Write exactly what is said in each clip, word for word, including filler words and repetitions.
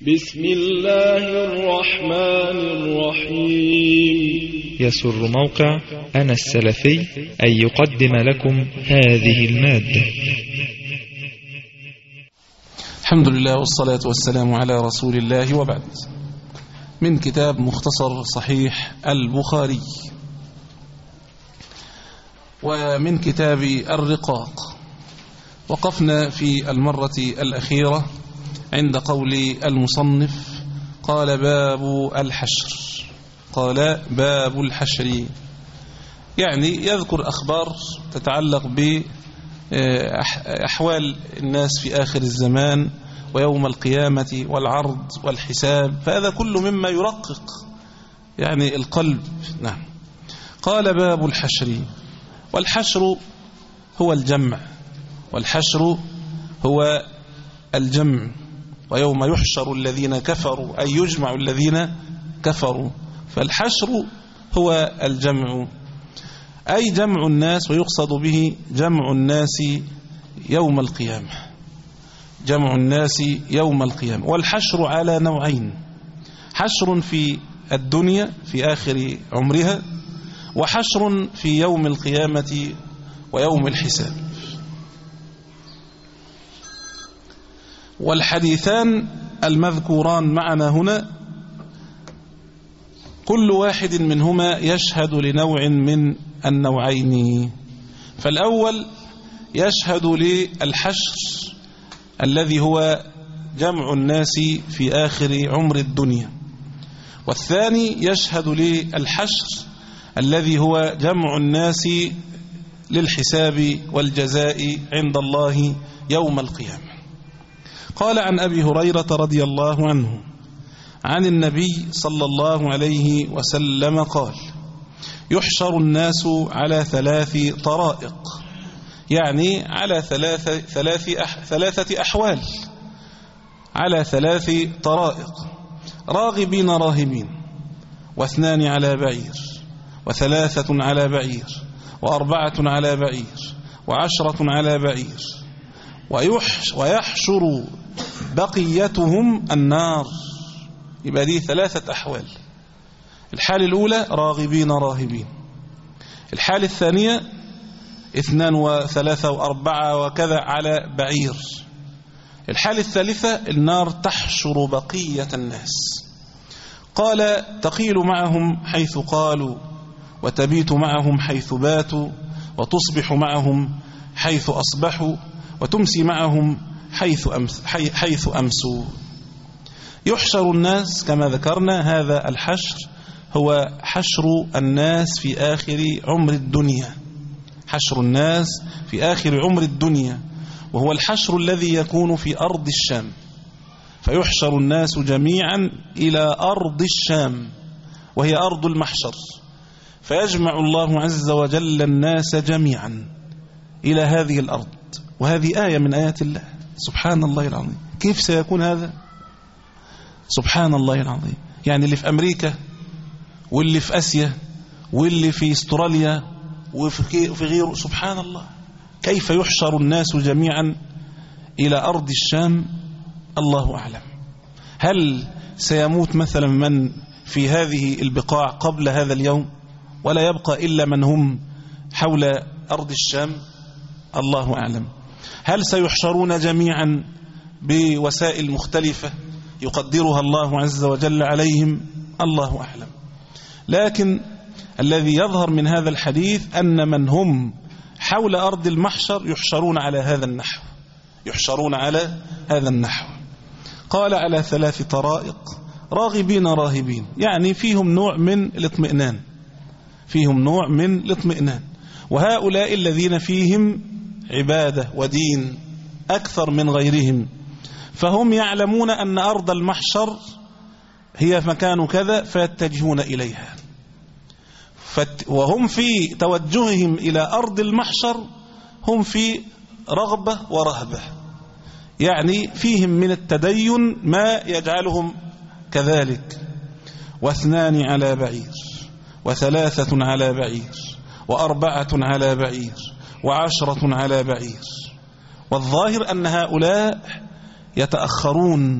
بسم الله الرحمن الرحيم. يسر موقع أنا السلفي أن يقدم لكم هذه المادة. الحمد لله والصلاة والسلام على رسول الله، وبعد. من كتاب مختصر صحيح البخاري، ومن كتاب الرقاق. وقفنا في المرة الأخيرة عند قول المصنف قال باب الحشر، قال باب الحشر، يعني يذكر أخبار تتعلق بأحوال الناس في آخر الزمان ويوم القيامة والعرض والحساب، فهذا كل مما يرقق يعني القلب. نعم. قال باب الحشر، والحشر هو الجمع، والحشر هو الجمع، ويوم يحشر الذين كفروا أي يجمع الذين كفروا، فالحشر هو الجمع أي جمع الناس، ويقصد به جمع الناس يوم القيامة، جمع الناس يوم القيامة. والحشر على نوعين: حشر في الدنيا في آخر عمرها، وحشر في يوم القيامة ويوم الحساب. والحديثان المذكوران معنا هنا كل واحد منهما يشهد لنوع من النوعين. فالأول يشهد للحشر الذي هو جمع الناس في آخر عمر الدنيا، والثاني يشهد للحشر الذي هو جمع الناس للحساب والجزاء عند الله يوم القيامة. قال عن أبي هريرة رضي الله عنه عن النبي صلى الله عليه وسلم قال: يحشر الناس على ثلاث طرائق، يعني على ثلاثة, ثلاث أح ثلاثة أحوال، على ثلاث طرائق: راغبين راهبين، واثنان على بعير، وثلاثة على بعير، وأربعة على بعير، وعشرة على بعير، ويحشر بقيتهم النار. يبقى دي ثلاثة أحوال: الحالة الأولى راغبين راهبين، الحالة الثانية اثنان وثلاثة وأربعة وكذا على بعير، الحالة الثالثة النار تحشر بقية الناس. قال: تقيل معهم حيث قالوا، وتبيت معهم حيث باتوا، وتصبح معهم حيث أصبحوا، وتمسي معهم حيث, أمس حيث أمسوا. يحشر الناس كما ذكرنا، هذا الحشر هو حشر الناس في آخر عمر الدنيا، حشر الناس في آخر عمر الدنيا، وهو الحشر الذي يكون في أرض الشام، فيحشر الناس جميعا إلى أرض الشام وهي أرض المحشر، فيجمع الله عز وجل الناس جميعا إلى هذه الأرض. وهذه آية من آيات الله، سبحان الله العظيم. كيف سيكون هذا؟ سبحان الله العظيم. يعني اللي في أمريكا، واللي في أسيا، واللي في استراليا، وفي غيره، سبحان الله، كيف يحشر الناس جميعا إلى أرض الشام؟ الله أعلم. هل سيموت مثلا من في هذه البقاع قبل هذا اليوم، ولا يبقى إلا من هم حول أرض الشام؟ الله أعلم. هل سيحشرون جميعا بوسائل مختلفة يقدرها الله عز وجل عليهم؟ الله أعلم. لكن الذي يظهر من هذا الحديث أن من هم حول أرض المحشر يحشرون على هذا النحو، يحشرون على هذا النحو. قال: على ثلاث طرائق: راغبين راهبين، يعني فيهم نوع من الاطمئنان، فيهم نوع من الاطمئنان، وهؤلاء الذين فيهم عبادة ودين أكثر من غيرهم، فهم يعلمون أن أرض المحشر هي مكان كذا فيتجهون إليها، وهم في توجههم إلى أرض المحشر هم في رغبة ورهبة، يعني فيهم من التدين ما يجعلهم كذلك. واثنان على بعير، وثلاثة على بعير، وأربعة على بعير، وعشرة على بعير. والظاهر أن هؤلاء يتأخرون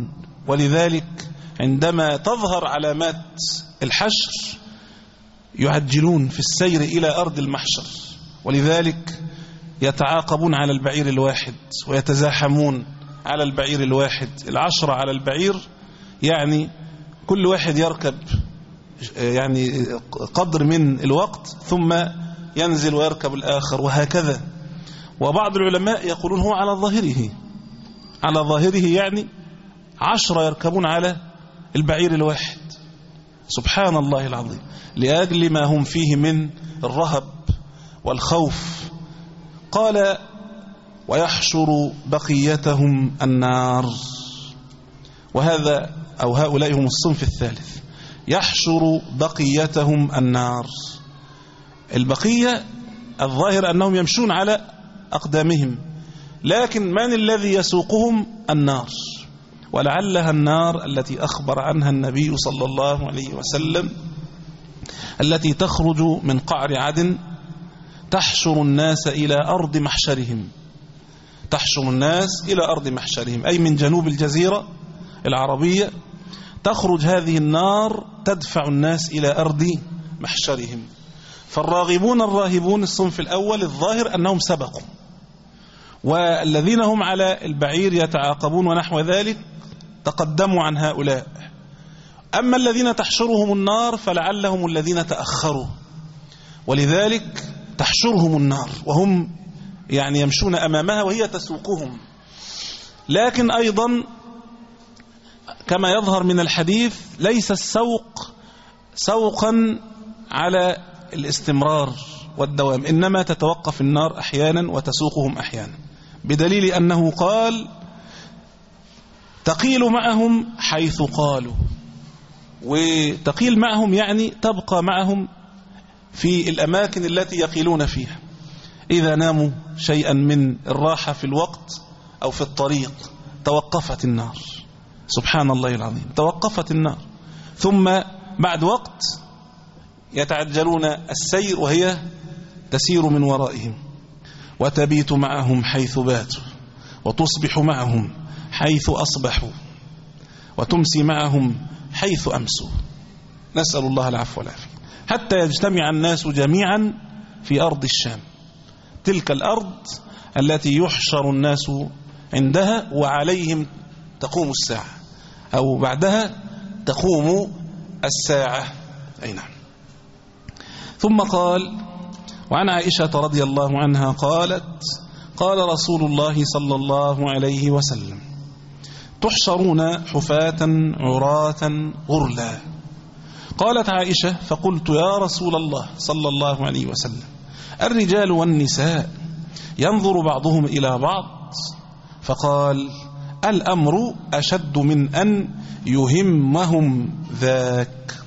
ولذلك عندما تظهر علامات الحشر يعجلون في السير إلى أرض المحشر، ولذلك يتعاقبون على البعير الواحد ويتزاحمون على البعير الواحد، العشرة على البعير، يعني كل واحد يركب يعني قدر من الوقت ثم ينزل ويركب الآخر وهكذا. وبعض العلماء يقولون هو على ظاهره على ظاهره يعني عشرة يركبون على البعير الواحد، سبحان الله العظيم، لأجل ما هم فيه من الرهب والخوف. قال ويحشر بقيتهم النار، وهذا أو هؤلاء هم الصنف الثالث، يحشر بقيتهم النار. البقية الظاهر أنهم يمشون على أقدامهم، لكن من الذي يسوقهم؟ النار، ولعلها النار التي أخبر عنها النبي صلى الله عليه وسلم، التي تخرج من قعر عدن تحشر الناس إلى أرض محشرهم، تحشر الناس إلى أرض محشرهم، أي من جنوب الجزيرة العربية تخرج هذه النار تدفع الناس إلى أرض محشرهم. فالراغبون الراهبون الصنف الأول الظاهر أنهم سبقوا، والذين هم على البعير يتعاقبون ونحو ذلك تقدموا عن هؤلاء. أما الذين تحشرهم النار فلعلهم الذين تأخروا، ولذلك تحشرهم النار وهم يعني يمشون أمامها وهي تسوقهم. لكن أيضا كما يظهر من الحديث ليس السوق سوقا على الاستمرار والدوام، إنما تتوقف النار أحيانا وتسوقهم أحيانا، بدليل أنه قال تقيل معهم حيث قالوا. وتقيل معهم يعني تبقى معهم في الأماكن التي يقيلون فيها، إذا ناموا شيئا من الراحة في الوقت أو في الطريق توقفت النار، سبحان الله العظيم، توقفت النار، ثم بعد وقت يتعجلون السير وهي تسير من ورائهم، وتبيت معهم حيث باتوا، وتصبح معهم حيث أصبحوا، وتمسي معهم حيث أمسوا، نسأل الله العفو والعافية، حتى يجتمع الناس جميعا في أرض الشام، تلك الأرض التي يحشر الناس عندها وعليهم تقوم الساعة، أو بعدها تقوم الساعة. أي نعم. ثم قال وعن عائشة رضي الله عنها قالت قال رسول الله صلى الله عليه وسلم تحشرون حفاة عراة غرلا. قالت عائشة فقلت يا رسول الله صلى الله عليه وسلم الرجال والنساء ينظر بعضهم إلى بعض؟ فقال الأمر أشد من أن يهمهم ذاك.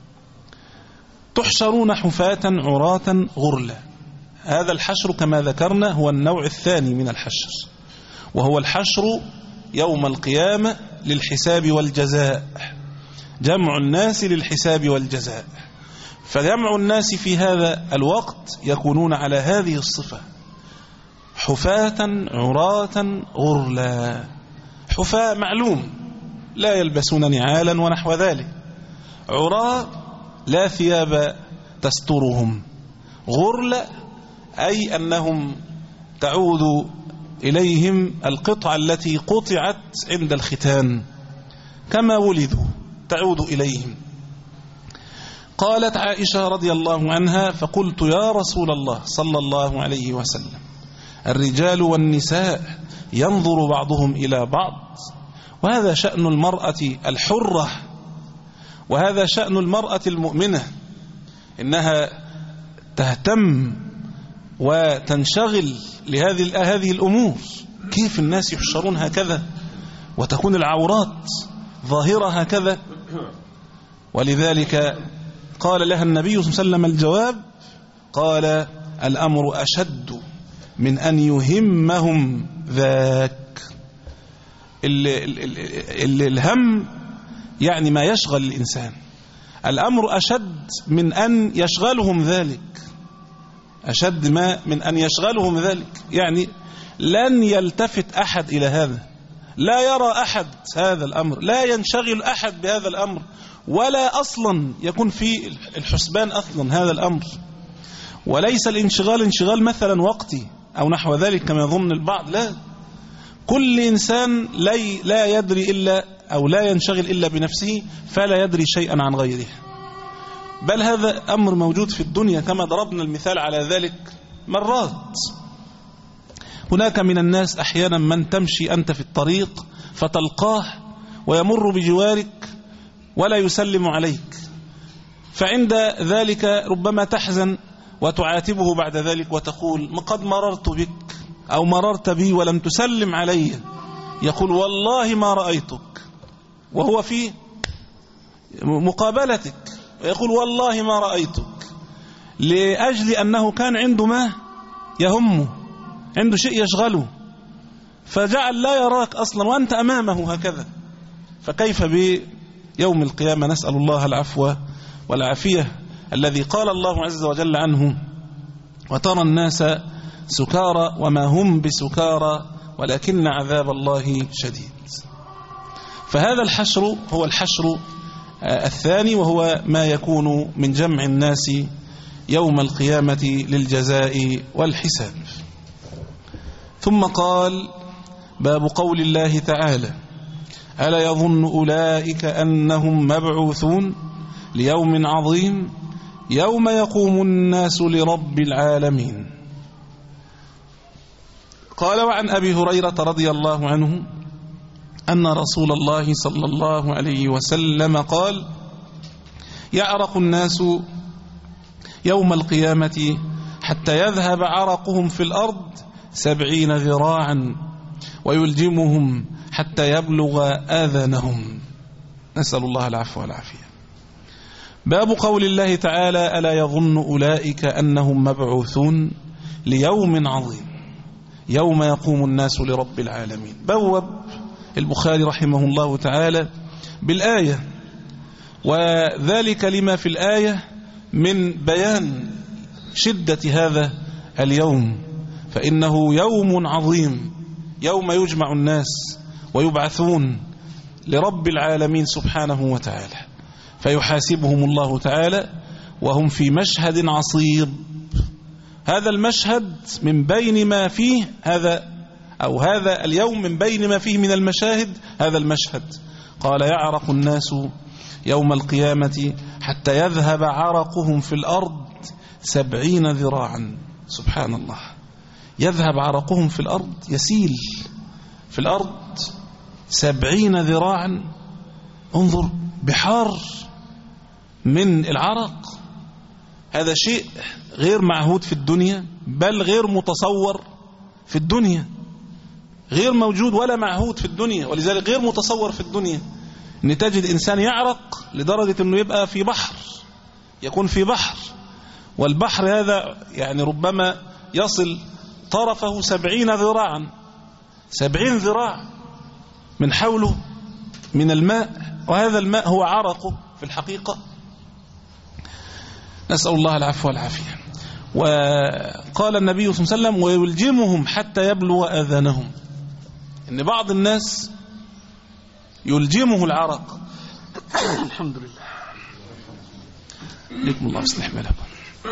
تحشرون حفاة عراة غرلا، هذا الحشر كما ذكرنا هو النوع الثاني من الحشر، وهو الحشر يوم القيامة للحساب والجزاء، جمع الناس للحساب والجزاء. فجمع الناس في هذا الوقت يكونون على هذه الصفة، حفاة عراة غرلا. حفاة معلوم لا يلبسون نعالا ونحو ذلك، عراة لا ثياب تسترهم، غرلا أي أنهم تعود إليهم القطعة التي قطعت عند الختان كما ولدوا تعود إليهم. قالت عائشة رضي الله عنها فقلت يا رسول الله صلى الله عليه وسلم الرجال والنساء ينظر بعضهم إلى بعض، وهذا شأن المرأة الحرة، وهذا شأن المرأة المؤمنة، إنها تهتم وتنشغل لهذه هذه الأمور. كيف الناس يحشرون هكذا وتكون العورات ظاهرة هكذا؟ ولذلك قال لها النبي صلى الله عليه وسلم الجواب، قال الأمر أشد من أن يهمهم ذاك. ال ال ال الهم يعني ما يشغل الإنسان، الأمر أشد من أن يشغلهم ذلك، أشد ما من أن يشغلهم ذلك، يعني لن يلتفت أحد إلى هذا، لا يرى أحد هذا الأمر، لا ينشغل أحد بهذا الأمر، ولا أصلا يكون في الحسبان أصلا هذا الأمر. وليس الانشغال انشغال مثلا وقتي أو نحو ذلك كما يظن البعض، لا، كل إنسان لا يدري إلا أو لا ينشغل إلا بنفسه، فلا يدري شيئا عن غيره. بل هذا أمر موجود في الدنيا كما ضربنا المثال على ذلك مرات. هناك من الناس أحيانا من تمشي أنت في الطريق فتلقاه ويمر بجوارك ولا يسلم عليك، فعند ذلك ربما تحزن وتعاتبه بعد ذلك وتقول قد مررت بك أو مررت بي ولم تسلم علي. يقول والله ما رأيتك، وهو في مقابلتك، يقول والله ما رأيتك، لأجل أنه كان عنده ما يهمه، عنده شيء يشغله، فجعل لا يراك أصلا وأنت أمامه هكذا. فكيف بيوم القيامة؟ نسأل الله العفو والعافية، الذي قال الله عز وجل عنه وترى الناس سكارى وما هم بسكارى ولكن عذاب الله شديد. فهذا الحشر هو الحشر الثاني، وهو ما يكون من جمع الناس يوم القيامة للجزاء والحساب. ثم قال: باب قول الله تعالى: ألا يظن أولئك أنهم مبعوثون ليوم عظيم يوم يقوم الناس لرب العالمين. قال: وعن أبي هريرة رضي الله عنه أن رسول الله صلى الله عليه وسلم قال: يعرق الناس يوم القيامة حتى يذهب عرقهم في الأرض سبعين ذراعا ويلجمهم حتى يبلغ آذانهم. نسأل الله العفو والعافية. باب قول الله تعالى: ألا يظن أولئك أنهم مبعوثون ليوم عظيم يوم يقوم الناس لرب العالمين. بوب البخاري رحمه الله تعالى بالآية، وذلك لما في الآية من بيان شدة هذا اليوم، فإنه يوم عظيم، يوم يجمع الناس ويبعثون لرب العالمين سبحانه وتعالى، فيحاسبهم الله تعالى وهم في مشهد عصيب. هذا المشهد من بين ما فيه هذا أو هذا اليوم من بين ما فيه من المشاهد هذا المشهد. قال: يعرق الناس يوم القيامة حتى يذهب عرقهم في الأرض سبعين ذراعا. سبحان الله، يذهب عرقهم في الأرض، يسيل في الأرض سبعين ذراعا. انظر، بحار من العرق، هذا شيء غير معهود في الدنيا، بل غير متصور في الدنيا، غير موجود ولا معهود في الدنيا، ولذلك غير متصور في الدنيا ان تجد انسان يعرق لدرجة انه يبقى في بحر، يكون في بحر، والبحر هذا يعني ربما يصل طرفه سبعين ذراعا، سبعين ذراع من حوله من الماء، وهذا الماء هو عرقه في الحقيقة. نسأل الله العفو والعافية. وقال النبي صلى الله عليه وسلم: ويلجمهم حتى يبلغ آذانهم. إن بعض الناس يلجمه العرق الحمد لله لكم الله يصلح بالكم.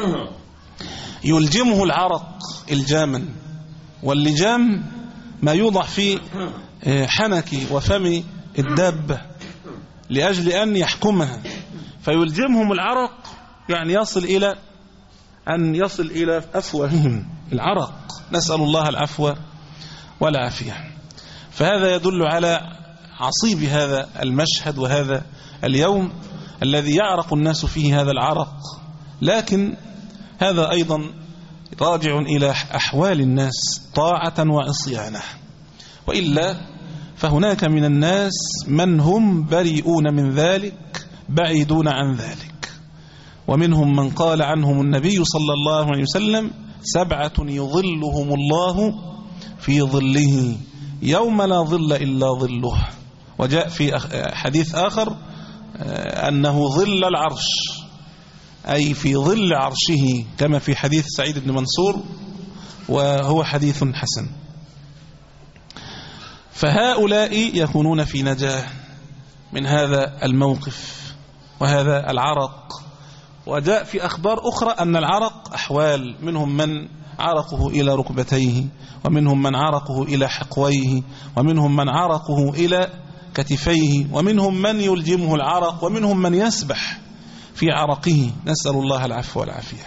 يلجمه العرق الجاما، واللجام ما يوضع في حنك وفم الدابة لأجل أن يحكمها، فيلجمهم العرق يعني يصل إلى أن يصل إلى أفواههم العرق. نسأل الله العفو والعافية. فهذا يدل على عصيب هذا المشهد وهذا اليوم الذي يعرق الناس فيه هذا العرق. لكن هذا أيضا راجع إلى أحوال الناس طاعة وعصيانة، وإلا فهناك من الناس من هم بريئون من ذلك بعيدون عن ذلك. ومنهم من قال عنهم النبي صلى الله عليه وسلم: سبعة يظلهم الله في ظله يوم لا ظل إلا ظله. وجاء في حديث آخر أنه ظل العرش، أي في ظل عرشه، كما في حديث سعيد بن منصور، وهو حديث حسن. فهؤلاء يكونون في نجاة من هذا الموقف وهذا العرق. وجاء في أخبار أخرى أن العرق أحوال، منهم من عرقه إلى ركبتيه، ومنهم من عرقه إلى حقويه، ومنهم من عرقه إلى كتفيه، ومنهم من يلجمه العرق، ومنهم من يسبح في عرقه، نسأل الله العفو والعافية.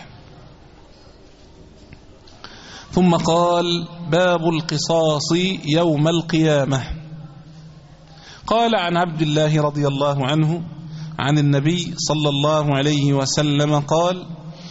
ثم قال: باب القصاص يوم القيامة. قال عن عبد الله رضي الله عنه عن النبي صلى الله عليه وسلم قال: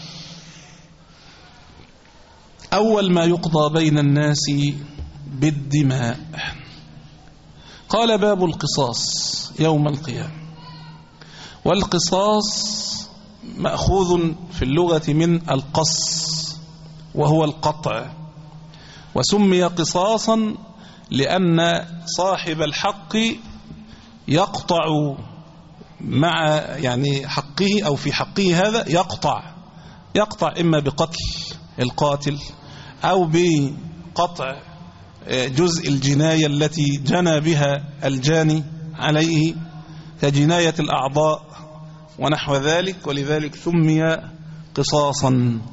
أول ما يقضى بين الناس بالدماء. قال: باب القصاص يوم القيامة. والقصاص مأخوذ في اللغة من القص، وهو القطع، وسمي قصاصا لأن صاحب الحق يقطع مع يعني حقه، أو في حقه هذا يقطع يقطع إما بقتل القاتل أو بقطع جزء الجناية التي جنى بها الجاني عليه كجناية الأعضاء ونحو ذلك، ولذلك سمي قصاصا.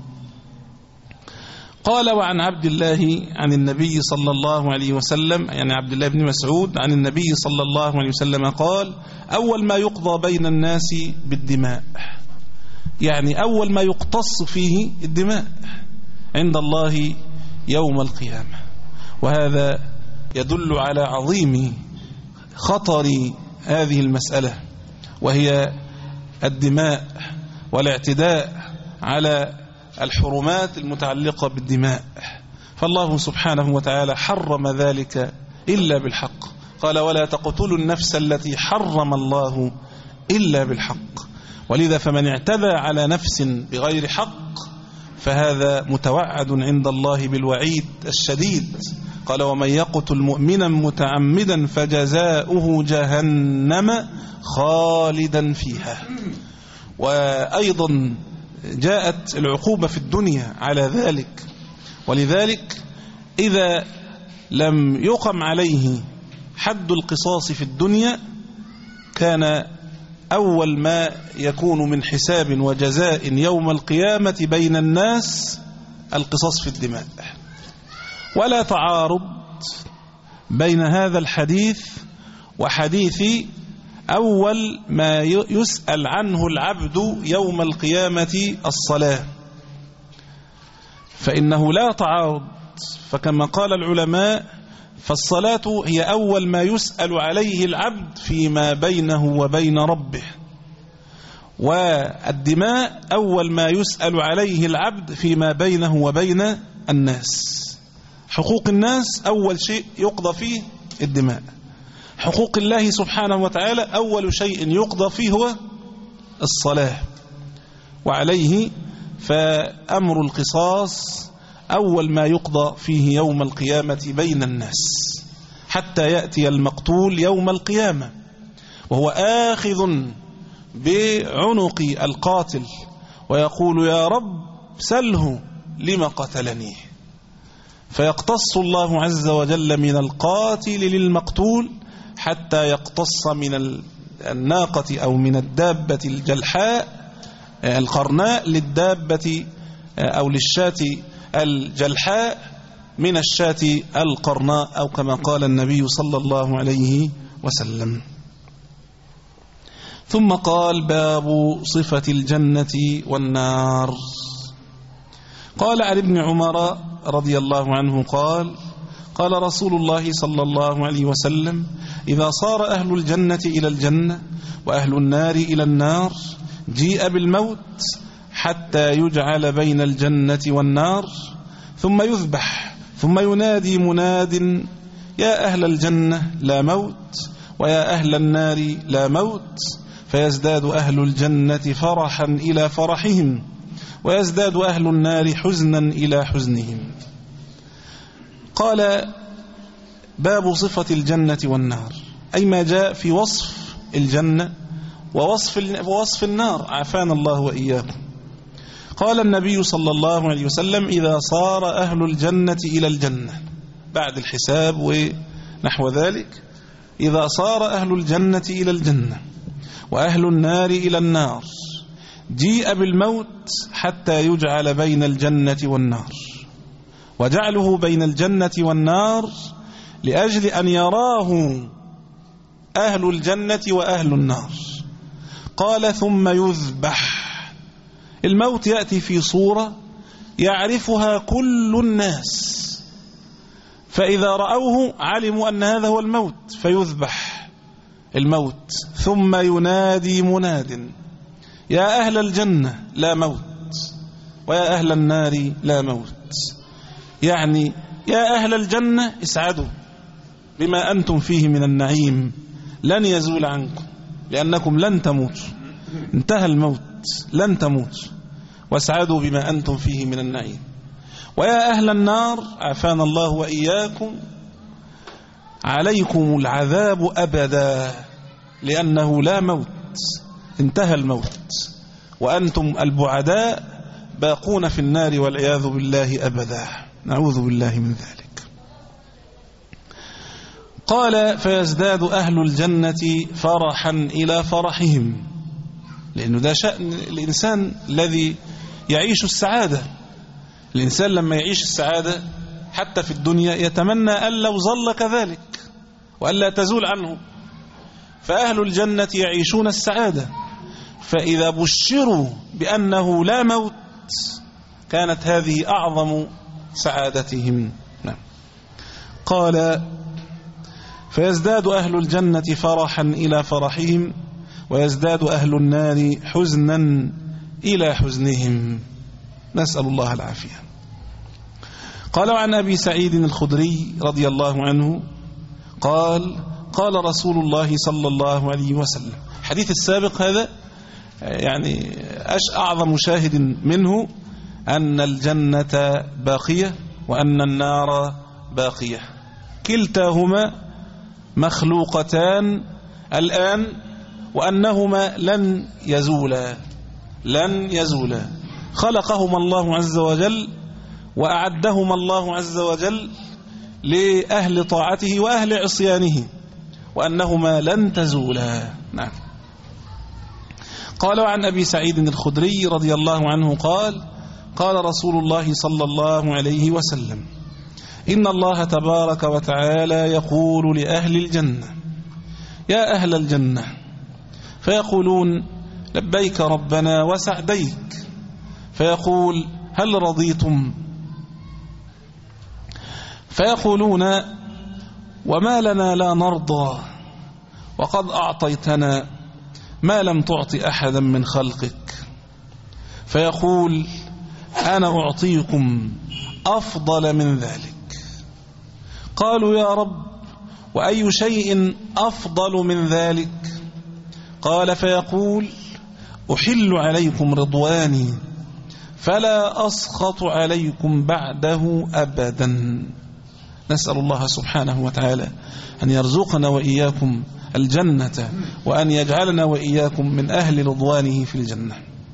قال: وعن عبد الله عن النبي صلى الله عليه وسلم، يعني عبد الله بن مسعود عن النبي صلى الله عليه وسلم قال: أول ما يقضى بين الناس بالدماء، يعني أول ما يقتص فيه الدماء عند الله يوم القيامة. وهذا يدل على عظيم خطر هذه المسألة، وهي الدماء والاعتداء على الحرمات المتعلقة بالدماء. فالله سبحانه وتعالى حرم ذلك إلا بالحق، قال: ولا تقتلوا النفس التي حرم الله إلا بالحق. ولذا فمن اعتدى على نفس بغير حق فهذا متوعد عند الله بالوعيد الشديد. قال: ومن يقتل مؤمنا متعمدا فجزاؤه جهنم خالدا فيها. وأيضا جاءت العقوبة في الدنيا على ذلك، ولذلك إذا لم يقم عليه حد القصاص في الدنيا كان أول ما يكون من حساب وجزاء يوم القيامة بين الناس القصاص في الدماء. ولا تعارض بين هذا الحديث وحديث أول ما يسأل عنه العبد يوم القيامة الصلاة، فإنه لا تعارض. فكما قال العلماء فالصلاة هي أول ما يسأل عليه العبد فيما بينه وبين ربه، والدماء أول ما يسأل عليه العبد فيما بينه وبين الناس. حقوق الناس أول شيء يقضى فيه الدماء، حقوق الله سبحانه وتعالى أول شيء يقضى فيه هو الصلاة، وعليه فأمر القصاص أول ما يقضى فيه يوم القيامة بين الناس، حتى يأتي المقتول يوم القيامة وهو آخذ بعنق القاتل ويقول: يا رب سله لما قتلني، فيقتص الله عز وجل من القاتل للمقتول حتى يقتص من الناقة أو من الدابة الجلحاء القرناء للدابة أو للشاة الجلحاء من الشاة القرناء، أو كما قال النبي صلى الله عليه وسلم. ثم قال: باب صفة الجنة والنار. قال عن ابن عمر رضي الله عنه قال: قال رسول الله صلى الله عليه وسلم: إذا صار أهل الجنة إلى الجنة وأهل النار إلى النار جيء بالموت حتى يجعل بين الجنة والنار، ثم يذبح، ثم ينادي مناد: يا أهل الجنة لا موت، ويا أهل النار لا موت، فيزداد أهل الجنة فرحا إلى فرحهم، ويزداد أهل النار حزنا إلى حزنهم. قال: باب صفة الجنة والنار، أي ما جاء في وصف الجنة ووصف ووصف النار، عافانا الله وإياكم. قال النبي صلى الله عليه وسلم: إذا صار أهل الجنة إلى الجنة، بعد الحساب نحو ذلك. إذا صار أهل الجنة إلى الجنة وأهل النار إلى النار جيء بالموت حتى يجعل بين الجنة والنار، وجعله بين الجنة والنار لأجل أن يراه أهل الجنة وأهل النار. قال ثم يذبح. الموت يأتي في صورة يعرفها كل الناس، فإذا رأوه علموا أن هذا هو الموت فيذبح الموت. ثم ينادي مناد يا أهل الجنة لا موت، ويا أهل النار لا موت. يعني يا أهل الجنة اسعدوا بما أنتم فيه من النعيم، لن يزول عنكم لأنكم لن تموتوا، انتهى الموت، لن تموتوا، واسعدوا بما أنتم فيه من النعيم. ويا أهل النار عافانا الله وإياكم، عليكم العذاب أبدا لأنه لا موت، انتهى الموت، وأنتم البعداء باقون في النار والعياذ بالله أبدا، نعوذ بالله من ذلك. قال فيزداد أهل الجنة فرحا إلى فرحهم، لأنه ده شأن الإنسان الذي يعيش السعادة. الإنسان لما يعيش السعادة حتى في الدنيا يتمنى أن لو ظل كذلك وألا تزول عنه. فأهل الجنة يعيشون السعادة، فإذا بشروا بأنه لا موت كانت هذه أعظم سعادتهم. نعم. قال فيزداد أهل الجنة فرحا إلى فرحهم، ويزداد أهل النار حزنا إلى حزنهم، نسأل الله العافية. قال عن أبي سعيد الخدري رضي الله عنه قال قال رسول الله صلى الله عليه وسلم. حديث السابق هذا يعني أعظم شاهد منه أن الجنة باقية وأن النار باقية، كلتاهما مخلوقتان الآن، وأنهما لن يزولا لن يزولا خلقهما الله عز وجل وأعدهما الله عز وجل لأهل طاعته وأهل عصيانه، وأنهما لن تزولا. نعم. قال عن أبي سعيد الخدري رضي الله عنه قال قال رسول الله صلى الله عليه وسلم إن الله تبارك وتعالى يقول لأهل الجنة يا أهل الجنة، فيقولون لبيك ربنا وسعديك، فيقول هل رضيتم؟ فيقولون وما لنا لا نرضى وقد أعطيتنا ما لم تعط أحدا من خلقك. فيقول أنا أعطيكم أفضل من ذلك. قالوا يا رب وأي شيء أفضل من ذلك؟ قال فيقول أحل عليكم رضواني فلا أسخط عليكم بعده أبدا. نسأل الله سبحانه وتعالى أن يرزقنا وإياكم الجنة، وأن يجعلنا وإياكم من أهل رضوانه في الجنة.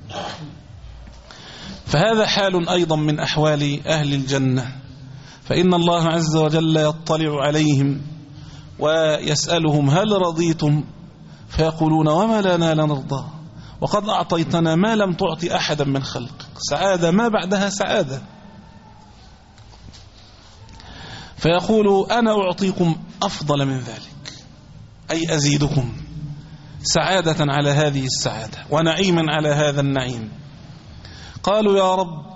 فهذا حال أيضا من أحوال أهل الجنة، فإن الله عز وجل يطلع عليهم ويسألهم هل رضيتم؟ فيقولون وما لنا لنرضى وقد أعطيتنا ما لم تعط أحدا من خلقك. سعادة ما بعدها سعادة. فيقول أنا أعطيكم أفضل من ذلك، أي أزيدكم سعادة على هذه السعادة ونعيما على هذا النعيم. قالوا يا رب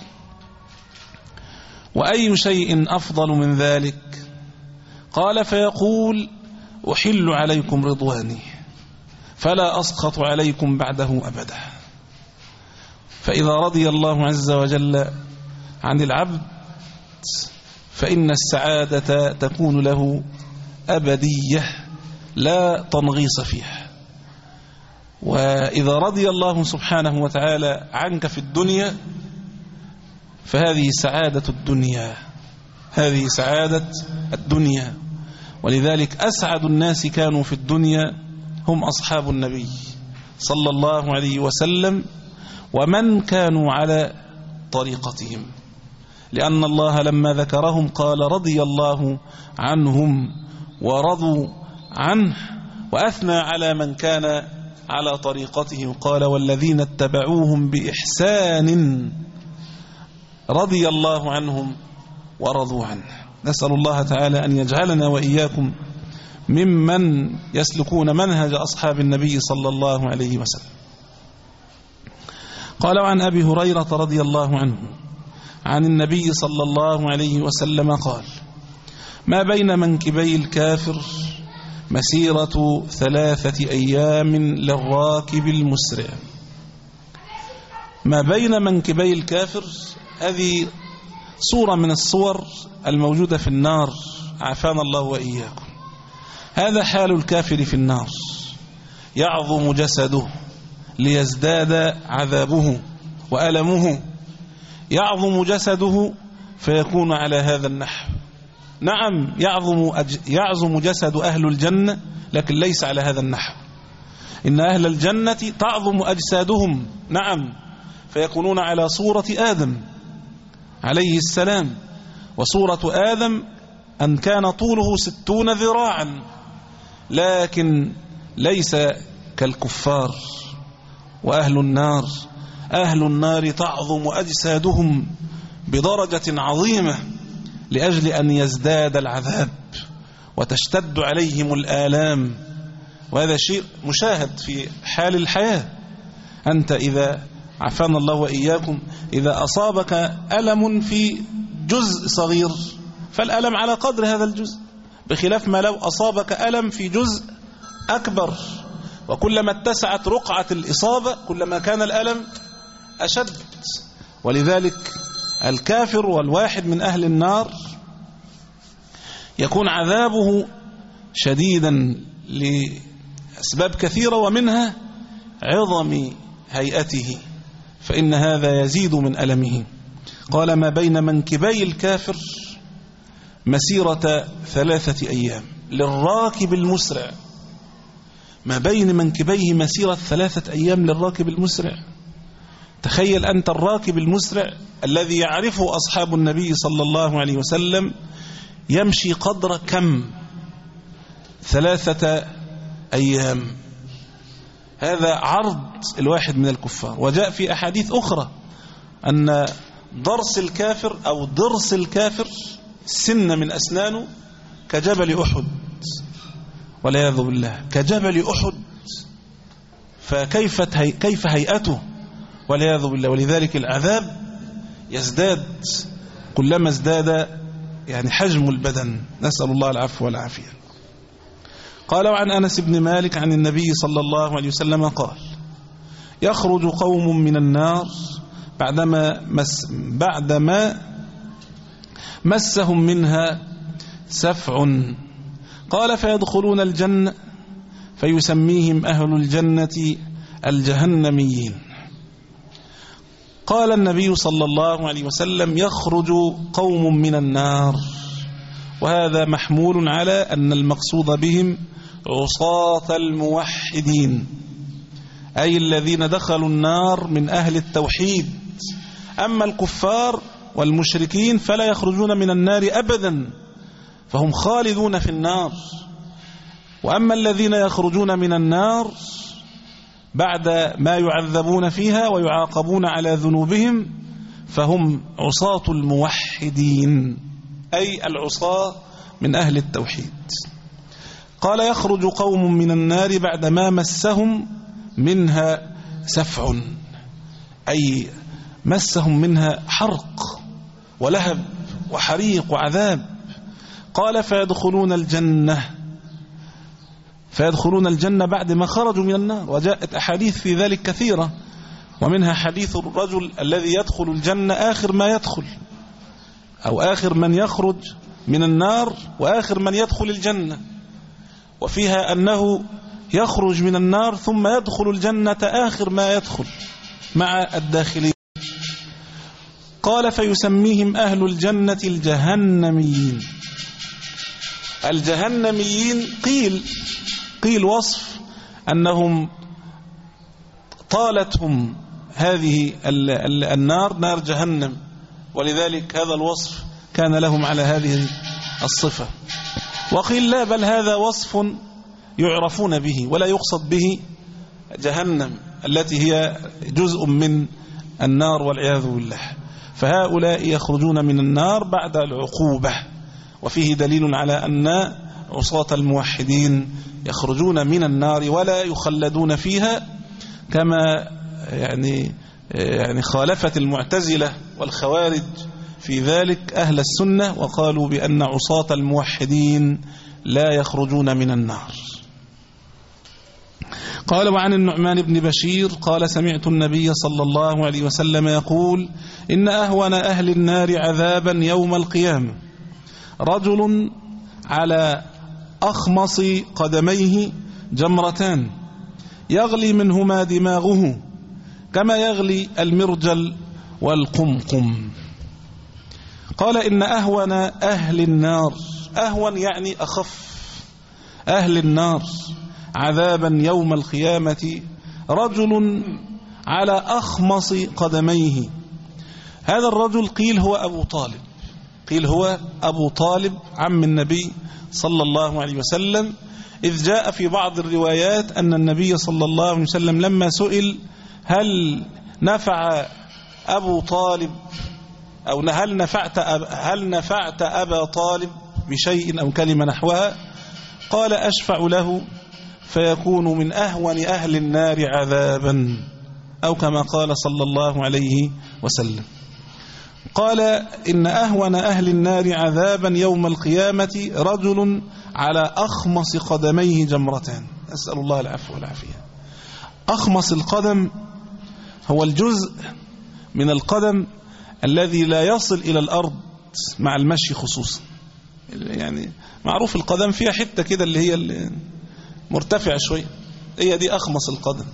وأي شيء أفضل من ذلك؟ قال فيقول أحل عليكم رضواني فلا أسخط عليكم بعده أبدا. فإذا رضي الله عز وجل عن العبد فإن السعادة تكون له أبدية لا تنغيص فيها. وإذا رضي الله سبحانه وتعالى عنك في الدنيا فهذه سعادة الدنيا، هذه سعادة الدنيا. ولذلك أسعد الناس كانوا في الدنيا هم أصحاب النبي صلى الله عليه وسلم ومن كانوا على طريقتهم، لأن الله لما ذكرهم قال رضي الله عنهم ورضوا عنه، وأثنى على من كان على طريقته، قال والذين اتبعوهم بإحسان رضي الله عنهم ورضوا عنه. نسأل الله تعالى أن يجعلنا وإياكم ممن يسلكون منهج أصحاب النبي صلى الله عليه وسلم. قال عن أبي هريرة رضي الله عنه عن النبي صلى الله عليه وسلم قال ما بين منكبي الكافر مسيرة ثلاثة أيام للراكب المسرع. ما بين منكبي الكافر هذه صورة من الصور الموجودة في النار، عافانا الله وإياكم. هذا حال الكافر في النار، يعظم جسده ليزداد عذابه وألمه، يعظم جسده فيكون على هذا النحو. نعم يعظم, أج... يعظم جسد أهل الجنة، لكن ليس على هذا النحو. إن أهل الجنة تعظم أجسادهم، نعم، فيكونون على صورة آدم عليه السلام، وصورة آدم أن كان طوله ستون ذراعا، لكن ليس كالكفار وأهل النار. أهل النار تعظم أجسادهم بدرجة عظيمة لأجل أن يزداد العذاب وتشتد عليهم الآلام، وهذا شيء مشاهد في حال الحياة. أنت إذا عافانا الله وإياكم إذا أصابك ألم في جزء صغير فالألم على قدر هذا الجزء، بخلاف ما لو أصابك ألم في جزء أكبر، وكلما اتسعت رقعة الإصابة كلما كان الألم أشد. ولذلك الكافر والواحد من أهل النار يكون عذابه شديدا لأسباب كثيرة، ومنها عظم هيئته، فإن هذا يزيد من ألمه. قال ما بين منكبي الكافر مسيرة ثلاثة أيام للراكب المسرع. ما بين منكبيه مسيرة ثلاثة أيام للراكب المسرع. تخيل أنت الراكب المسرع الذي يعرفه أصحاب النبي صلى الله عليه وسلم يمشي قدر كم؟ ثلاثة أيام. هذا عرض الواحد من الكفار. وجاء في أحاديث أخرى أن ضرس الكافر أو ضرس الكافر سن من أسنانه كجبل أحد، والعياذ بالله، كجبل أحد، فكيف كيف هيئته والعياذ بالله. ولذلك العذاب يزداد كلما ازداد يعني حجم البدن، نسأل الله العفو والعافية. قال عن أنس بن مالك عن النبي صلى الله عليه وسلم قال يخرج قوم من النار بعدما مس بعدما مسهم منها سفع، قال فيدخلون الجنة فيسميهم أهل الجنة الجهنميين. قال النبي صلى الله عليه وسلم يخرج قوم من النار، وهذا محمول على أن المقصود بهم عصاة الموحدين، أي الذين دخلوا النار من أهل التوحيد. أما الكفار والمشركين فلا يخرجون من النار أبدا، فهم خالدون في النار. وأما الذين يخرجون من النار بعد ما يعذبون فيها ويعاقبون على ذنوبهم فهم عصاة الموحدين، أي العصاة من أهل التوحيد. قال يخرج قوم من النار بعدما مسهم منها سفع، أي مسهم منها حرق ولهب وحريق وعذاب. قال فيدخلون الجنة فيدخلون الجنة بعد ما خرجوا من النار. وجاءت أحاديث في ذلك كثيرة، ومنها حديث الرجل الذي يدخل الجنة آخر ما يدخل، أو آخر من يخرج من النار وآخر من يدخل الجنة، وفيها أنه يخرج من النار ثم يدخل الجنة آخر ما يدخل مع الداخلين. قال فيسميهم أهل الجنة الجهنميين. الجهنميين قيل قيل وصف أنهم طالتهم هذه النار، نار جهنم، ولذلك هذا الوصف كان لهم على هذه الصفة. وقيل لا، بل هذا وصف يعرفون به ولا يقصد به جهنم التي هي جزء من النار والعياذ بالله. فهؤلاء يخرجون من النار بعد العقوبة، وفيه دليل على أن عصاة الموحدين يخرجون من النار ولا يخلدون فيها، كما يعني يعني خالفت المعتزلة والخوارج في ذلك أهل السنة، وقالوا بأن عصاة الموحدين لا يخرجون من النار. قال: وعن النعمان بن بشير قال: سمعت النبي صلى الله عليه وسلم يقول: إن أهون أهل النار عذابا يوم القيامة رجل على أخمص قدميه جمرتان يغلي منهما دماغه كما يغلي المرجل والقمقم. قال: إن أهون أهل النار، أهون يعني أخف أهل النار عذابا يوم القيامة رجل على أخمص قدميه. هذا الرجل قيل هو أبو طالب، قيل هو أبو طالب عم النبي صلى الله عليه وسلم، إذ جاء في بعض الروايات أن النبي صلى الله عليه وسلم لما سئل هل نفع أبو طالب أو هل نفعت أب هل نفعت أبا طالب بشيء أو كلمة نحوها، قال: أشفع له فيكون من أهون أهل النار عذابا، أو كما قال صلى الله عليه وسلم. قال: إن أهون أهل النار عذابا يوم القيامة رجل على أخمص قدميه جمرتان. أسأل الله العفو والعافية. أخمص القدم هو الجزء من القدم الذي لا يصل إلى الأرض مع المشي خصوصا، يعني معروف القدم فيها حتة كده اللي هي مرتفعة شوية، هي دي أخمص القدم.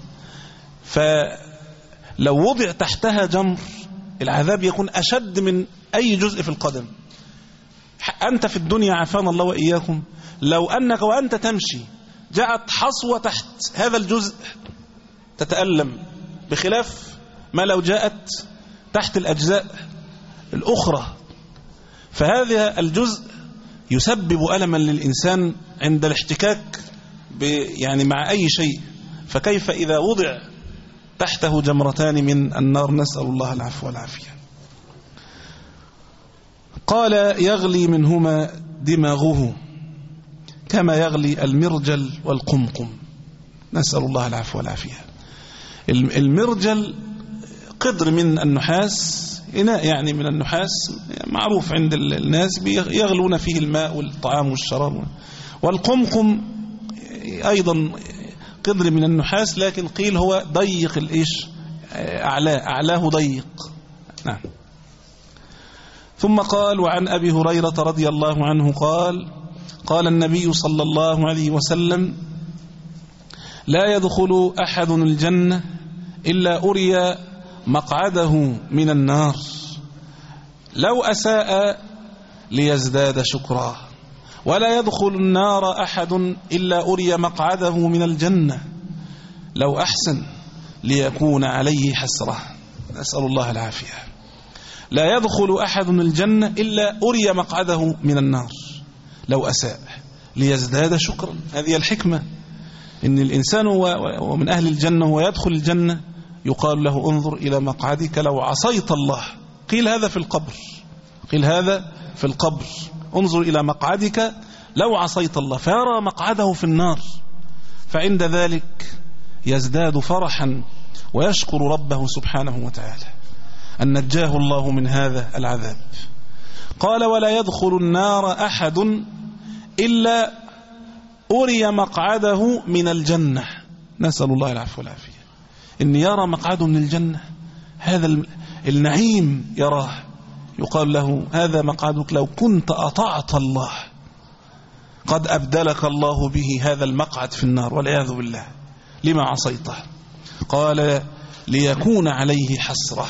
فلو وضع تحتها جمر العذاب يكون أشد من أي جزء في القدم. أنت في الدنيا عافانا الله وإياكم لو أنك وأنت تمشي جاءت حصوة تحت هذا الجزء تتألم، بخلاف ما لو جاءت تحت الأجزاء الأخرى. فهذا الجزء يسبب ألما للإنسان عند الاحتكاك يعني مع أي شيء، فكيف إذا وضع تحته جمرتان من النار؟ نسأل الله العفو والعافية. قال: يغلي منهما دماغه كما يغلي المرجل والقمقم. نسأل الله العفو والعافية. المرجل قدر من النحاس، إناء يعني من النحاس معروف عند الناس يغلون فيه الماء والطعام والشراب. والقمقم أيضا قدر من النحاس، لكن قيل هو ضيق الإيش أعلاه أعلاه ضيق. نعم. ثم قال: وعن أبي هريرة رضي الله عنه قال: قال النبي صلى الله عليه وسلم: لا يدخل أحد الجنة إلا أري مقعده من النار لو أساء ليزداد شكرا، ولا يدخل النار أحد إلا أري مقعده من الجنة لو أحسن ليكون عليه حسرة. نسأل الله العافية. لا يدخل أحد الجنة إلا أري مقعده من النار لو أساء ليزداد شكرا. هذه الحكمة، إن الإنسان ومن أهل الجنة ويدخل الجنة يقال له: انظر إلى مقعدك لو عصيت الله. قيل هذا في القبر، قيل هذا في القبر، انظر إلى مقعدك لو عصيت الله، فيرى مقعده في النار، فعند ذلك يزداد فرحا ويشكر ربه سبحانه وتعالى أن نجاه الله من هذا العذاب. قال: ولا يدخل النار أحد إلا أري مقعده من الجنة. نسأل الله العفو والعافية. إن يرى مقعده من الجنة، هذا النعيم يراه، يقال له: هذا مقعدك لو كنت أطعت الله، قد أبدلك الله به هذا المقعد في النار والعياذ بالله لما عصيته. قال: ليكون عليه حسرة.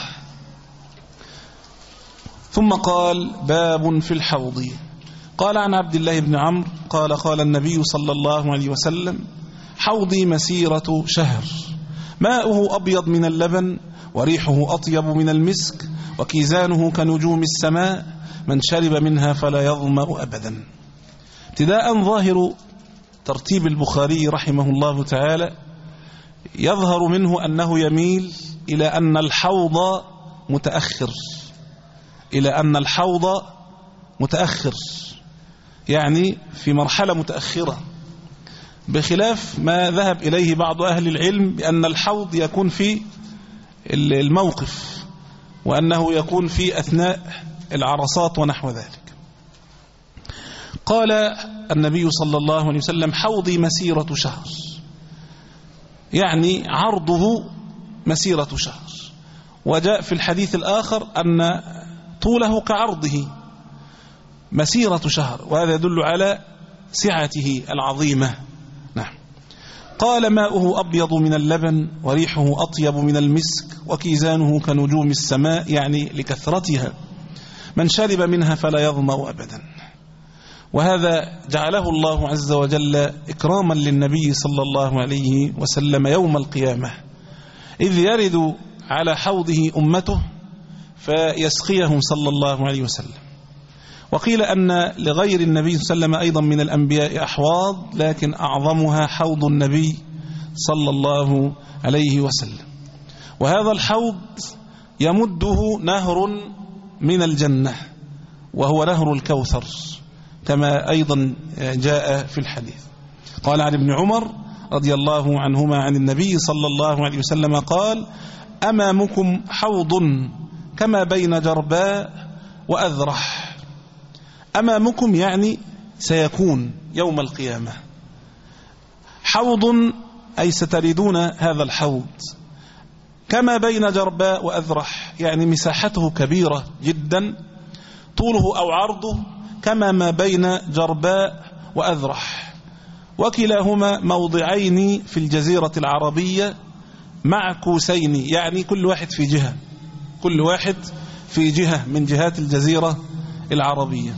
ثم قال: باب في الحوض. قال عن عبد الله بن عمرو قال: قال النبي صلى الله عليه وسلم: حوضي مسيرة شهر، ماؤه أبيض من اللبن وريحه أطيب من المسك وكيزانه كنجوم السماء، من شرب منها فلا يظمأ أبدا. ابتداء ظاهر ترتيب البخاري رحمه الله تعالى يظهر منه أنه يميل إلى أن الحوض متأخر إلى أن الحوض متأخر يعني في مرحلة متأخرة، بخلاف ما ذهب إليه بعض أهل العلم بأن الحوض يكون في الموقف وأنه يكون في أثناء العرصات ونحو ذلك. قال النبي صلى الله عليه وسلم: حوضي مسيرة شهر، يعني عرضه مسيرة شهر. وجاء في الحديث الآخر أن طوله كعرضه مسيرة شهر، وهذا يدل على سعته العظيمة. نعم. قال: ماؤه أبيض من اللبن وريحه أطيب من المسك وكيزانه كنجوم السماء، يعني لكثرتها، من شرب منها فلا يظمأ أبدا. وهذا جعله الله عز وجل إكراما للنبي صلى الله عليه وسلم يوم القيامة، إذ يرد على حوضه أمته فيسقيهم صلى الله عليه وسلم. وقيل أن لغير النبي صلى الله عليه وسلم أيضا من الأنبياء أحواض، لكن أعظمها حوض النبي صلى الله عليه وسلم. وهذا الحوض يمده نهر من الجنة، وهو نهر الكوثر، كما أيضا جاء في الحديث. قال عن ابن عمر رضي الله عنهما عن النبي صلى الله عليه وسلم قال: أمامكم حوض كما بين جرباء وأذرح. أمامكم يعني سيكون يوم القيامة. حوض أي ستردون هذا الحوض. كما بين جرباء وأذرح يعني مساحته كبيرة جدا، طوله أو عرضه كما ما بين جرباء وأذرح، وكلاهما موضعين في الجزيرة العربية معكوسين، يعني كل واحد في جهة كل واحد في جهة من جهات الجزيرة العربية.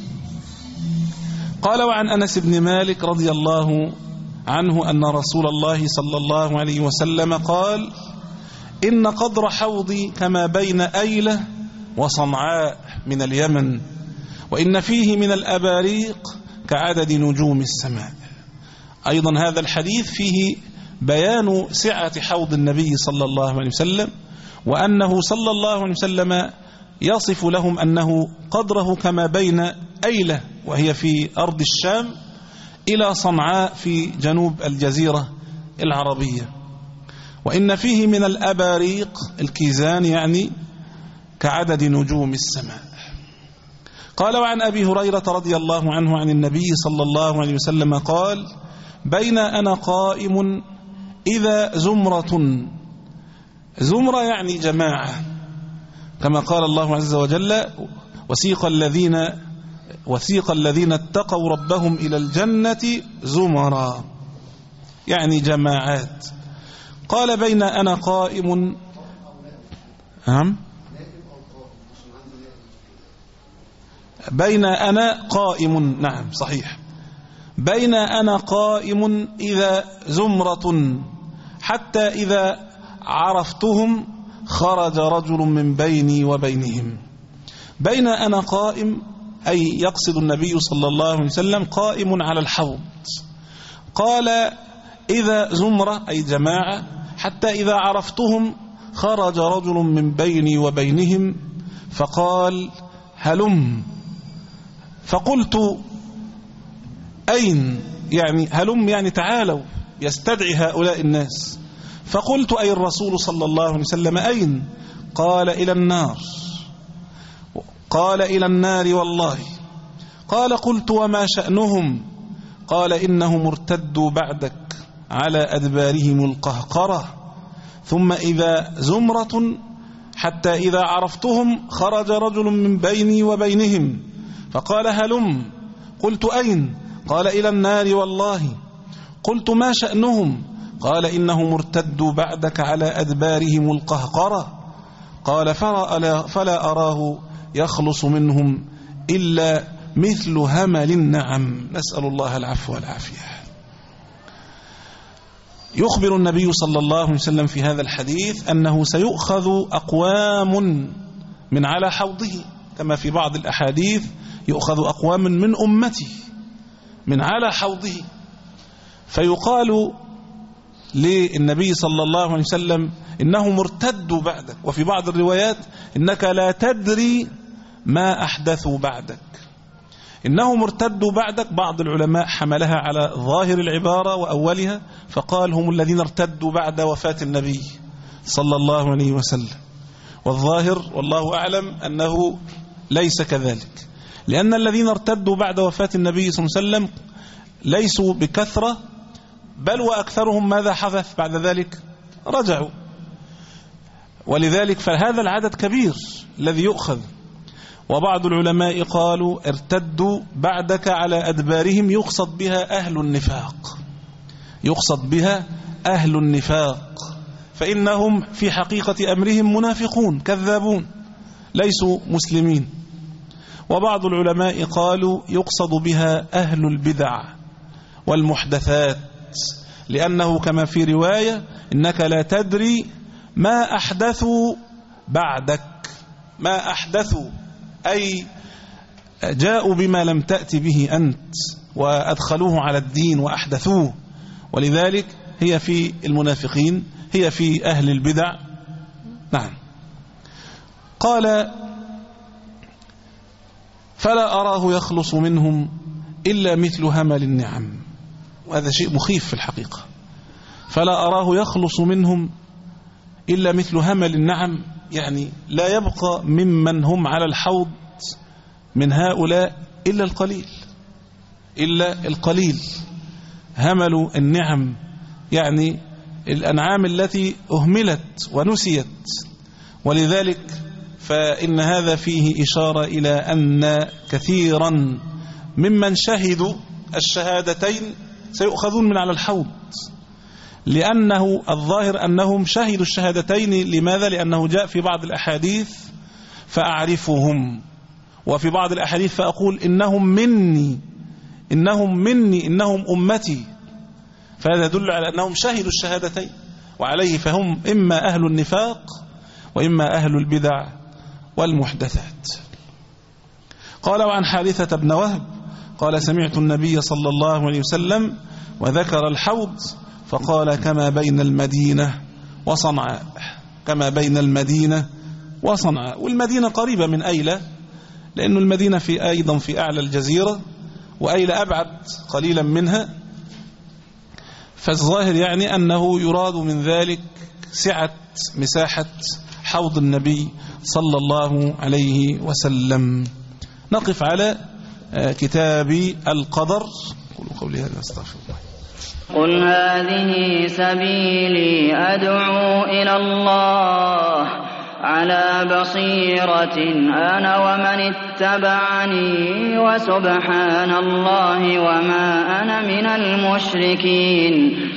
قال: وعن أنس بن مالك رضي الله عنه أن رسول الله صلى الله عليه وسلم قال: إن قدر حوضي كما بين أيلة وصنعاء من اليمن، وإن فيه من الأباريق كعدد نجوم السماء. أيضا هذا الحديث فيه بيان سعة حوض النبي صلى الله عليه وسلم، وأنه صلى الله عليه وسلم يصف لهم أنه قدره كما بين أيلة وهي في أرض الشام إلى صنعاء في جنوب الجزيرة العربية، وإن فيه من الأباريق الكيزان يعني كعدد نجوم السماء. قال: وعن أبي هريرة رضي الله عنه عن النبي صلى الله عليه وسلم قال: بين أنا قائم إذا زمرة، زمرة يعني جماعة، كما قال الله عز وجل: وسيق الذين وسيق الذين اتقوا ربهم إلى الجنة زمرا، يعني جماعات. قال: بين أنا قائم هم بين أنا قائم نعم صحيح بين أنا قائم إذا زمرة حتى إذا عرفتهم خرج رجل من بيني وبينهم. بين أنا قائم أي يقصد النبي صلى الله عليه وسلم قائم على الحوض. قال: إذا زمرة أي جماعة، حتى إذا عرفتهم خرج رجل من بيني وبينهم فقال: هلم. فقلت: أين؟ يعني هلم يعني تعالوا، يستدعي هؤلاء الناس. فقلت: أي الرسول صلى الله عليه وسلم أين؟ قال: إلى النار. قال: إلى النار والله. قال: قلت: وما شأنهم؟ قال: إنهم ارتدوا بعدك على أدبارهم القهقرة، ثم إذا زمرة حتى إذا عرفتهم خرج رجل من بيني وبينهم فقال: هلم. قلت: أين؟ قال: إلى النار والله. قلت: ما شأنهم؟ قال: إنهم ارتدوا بعدك على أدبارهم القهقرة. قال: فلا أراه يخلص منهم إلا مثل همل النعم، نسأل الله العفو والعافية. يخبر النبي صلى الله عليه وسلم في هذا الحديث أنه سيؤخذ أقوام من على حوضه، كما في بعض الأحاديث يؤخذ أقوام من أمته، من على حوضه، فيقال للنبي صلى الله عليه وسلم إنه مرتد بعدك، وفي بعض الروايات إنك لا تدري ما أحدثوا بعدك. إنه مرتد بعدك بعض العلماء حملها على ظاهر العبارة وأولها، فقال هم الذين ارتدوا بعد وفاة النبي صلى الله عليه وسلم، والظاهر والله أعلم أنه ليس كذلك، لأن الذين ارتدوا بعد وفاة النبي صلى الله عليه وسلم ليسوا بكثرة، بل وأكثرهم ماذا حدث بعد ذلك؟ رجعوا. ولذلك فهذا العدد كبير الذي يؤخذ. وبعض العلماء قالوا ارتدوا بعدك على أدبارهم، يقصد بها أهل النفاق، يقصد بها أهل النفاق، فإنهم في حقيقة أمرهم منافقون كذابون ليسوا مسلمين. وبعض العلماء قالوا يقصد بها أهل البدع والمحدثات، لأنه كما في رواية إنك لا تدري ما أحدثوا بعدك، ما أحدثوا أي جاءوا بما لم تأت به أنت وأدخلوه على الدين وأحدثوه. ولذلك هي في المنافقين، هي في أهل البدع. نعم. قال فلا أراه يخلص منهم إلا مثل همل النعم، وهذا شيء مخيف في الحقيقة. فلا أراه يخلص منهم إلا مثل همل النعم، يعني لا يبقى ممن هم على الحوض من هؤلاء إلا القليل، إلا القليل. همل النعم يعني الأنعام التي أهملت ونسيت. ولذلك فإن هذا فيه إشارة إلى أن كثيرا ممن شهدوا الشهادتين سيؤخذون من على الحوض، لأنه الظاهر أنهم شهدوا الشهادتين. لماذا؟ لأنه جاء في بعض الأحاديث فأعرفهم، وفي بعض الأحاديث فأقول إنهم مني، إنهم مني، إنهم أمتي، فهذا يدل على أنهم شهدوا الشهادتين، وعليه فهم إما أهل النفاق وإما أهل البدع والمحدثات. قال وعن حارثة بن وهب قال سمعت النبي صلى الله عليه وسلم وذكر الحوض فقال كما بين المدينة وصنعاء، كما بين المدينة وصنعاء. والمدينة قريبة من أيلة، لأن المدينة في أيضا في أعلى الجزيرة، وأيلة أبعد قليلا منها. فالظاهر يعني أنه يراد من ذلك سعة مساحة حوض النبي صلى الله عليه وسلم. نقف على كتاب القدر. قولوا قولي هذا استغفر الله. قل هذه سبيلي أدعو إلى الله على بصيرة أنا ومن اتبعني وسبحان الله وما أنا من المشركين.